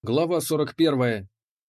Глава 41.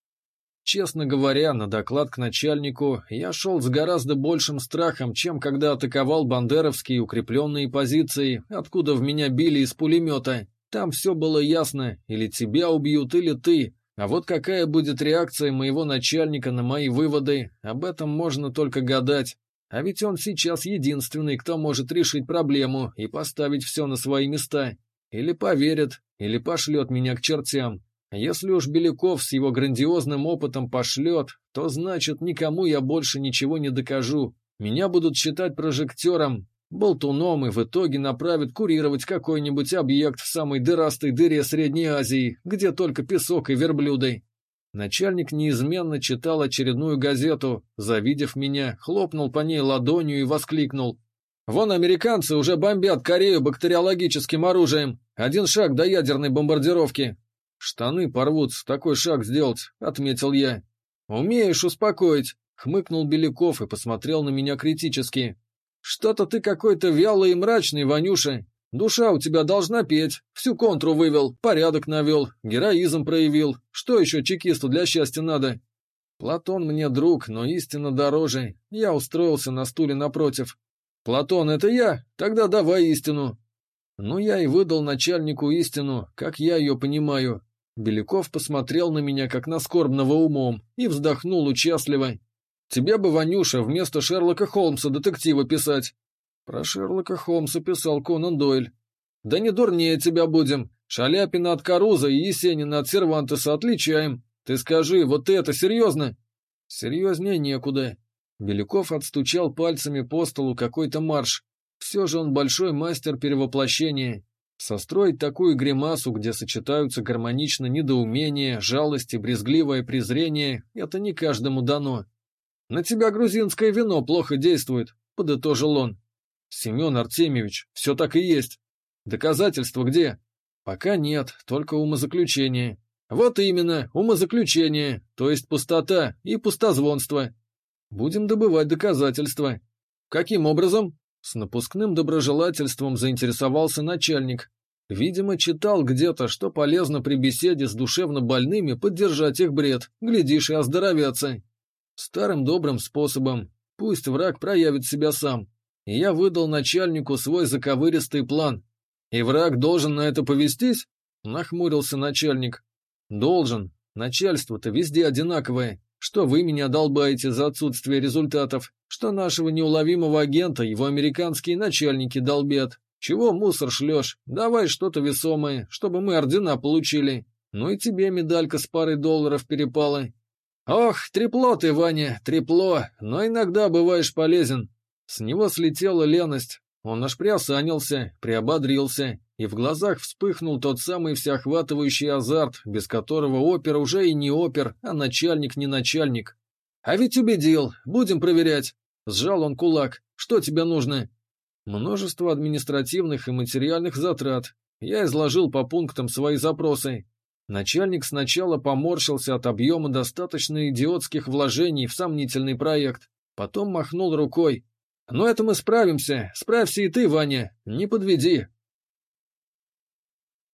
Честно говоря, на доклад к начальнику я шел с гораздо большим страхом, чем когда атаковал бандеровские укрепленные позиции, откуда в меня били из пулемета. Там все было ясно, или тебя убьют, или ты. А вот какая будет реакция моего начальника на мои выводы, об этом можно только гадать. А ведь он сейчас единственный, кто может решить проблему и поставить все на свои места. Или поверит, или пошлет меня к чертям. Если уж Беляков с его грандиозным опытом пошлет, то значит никому я больше ничего не докажу. Меня будут считать прожектором, болтуном и в итоге направят курировать какой-нибудь объект в самой дырастой дыре Средней Азии, где только песок и верблюды. Начальник неизменно читал очередную газету, завидев меня, хлопнул по ней ладонью и воскликнул: «Вон американцы уже бомбят Корею бактериологическим оружием. Один шаг до ядерной бомбардировки». «Штаны порвутся, такой шаг сделать», — отметил я. «Умеешь успокоить», — хмыкнул Беляков и посмотрел на меня критически. «Что-то ты какой-то вялый и мрачный, Ванюша. Душа у тебя должна петь. Всю контру вывел, порядок навел, героизм проявил. Что еще чекисту для счастья надо?» «Платон мне друг, но истинно дороже». Я устроился на стуле напротив. «Платон, это я? Тогда давай истину». Ну, я и выдал начальнику истину, как я ее понимаю. Беляков посмотрел на меня, как на скорбного умом, и вздохнул участливо. «Тебе бы, Ванюша, вместо Шерлока Холмса детектива писать». Про Шерлока Холмса писал Конан Дойль. «Да не дурнее тебя будем. Шаляпина от Каруза и Есенина от Сервантеса отличаем. Ты скажи, вот это серьезно?» «Серьезнее некуда». Беляков отстучал пальцами по столу какой-то марш. Все же он большой мастер перевоплощения. Состроить такую гримасу, где сочетаются гармонично недоумение, жалость и брезгливое презрение, это не каждому дано. «На тебя грузинское вино плохо действует», — подытожил он. «Семен Артемьевич, все так и есть. Доказательства где?» «Пока нет, только умозаключение». «Вот именно, умозаключение, то есть пустота и пустозвонство. Будем добывать доказательства». «Каким образом?» С напускным доброжелательством заинтересовался начальник. Видимо, читал где-то, что полезно при беседе с душевно больными поддержать их бред, глядишь и оздоровятся. Старым добрым способом. Пусть враг проявит себя сам. И я выдал начальнику свой заковыристый план. «И враг должен на это повестись?» — нахмурился начальник. «Должен. Начальство-то везде одинаковое. Что вы меня долбаете за отсутствие результатов, что нашего неуловимого агента его американские начальники долбят. Чего мусор шлешь? Давай что-то весомое, чтобы мы ордена получили. Ну и тебе медалька с парой долларов перепала». «Ох, трепло ты, Ваня, трепло, но иногда бываешь полезен». С него слетела леность. Он аж приосанился, приободрился, и в глазах вспыхнул тот самый всеохватывающий азарт, без которого опер уже и не опер, а начальник не начальник. «А ведь убедил, будем проверять». Сжал он кулак. «Что тебе нужно?» Множество административных и материальных затрат. Я изложил по пунктам свои запросы. Начальник сначала поморщился от объема достаточно идиотских вложений в сомнительный проект, потом махнул рукой. «Но это мы справимся, справься и ты, Ваня, не подведи,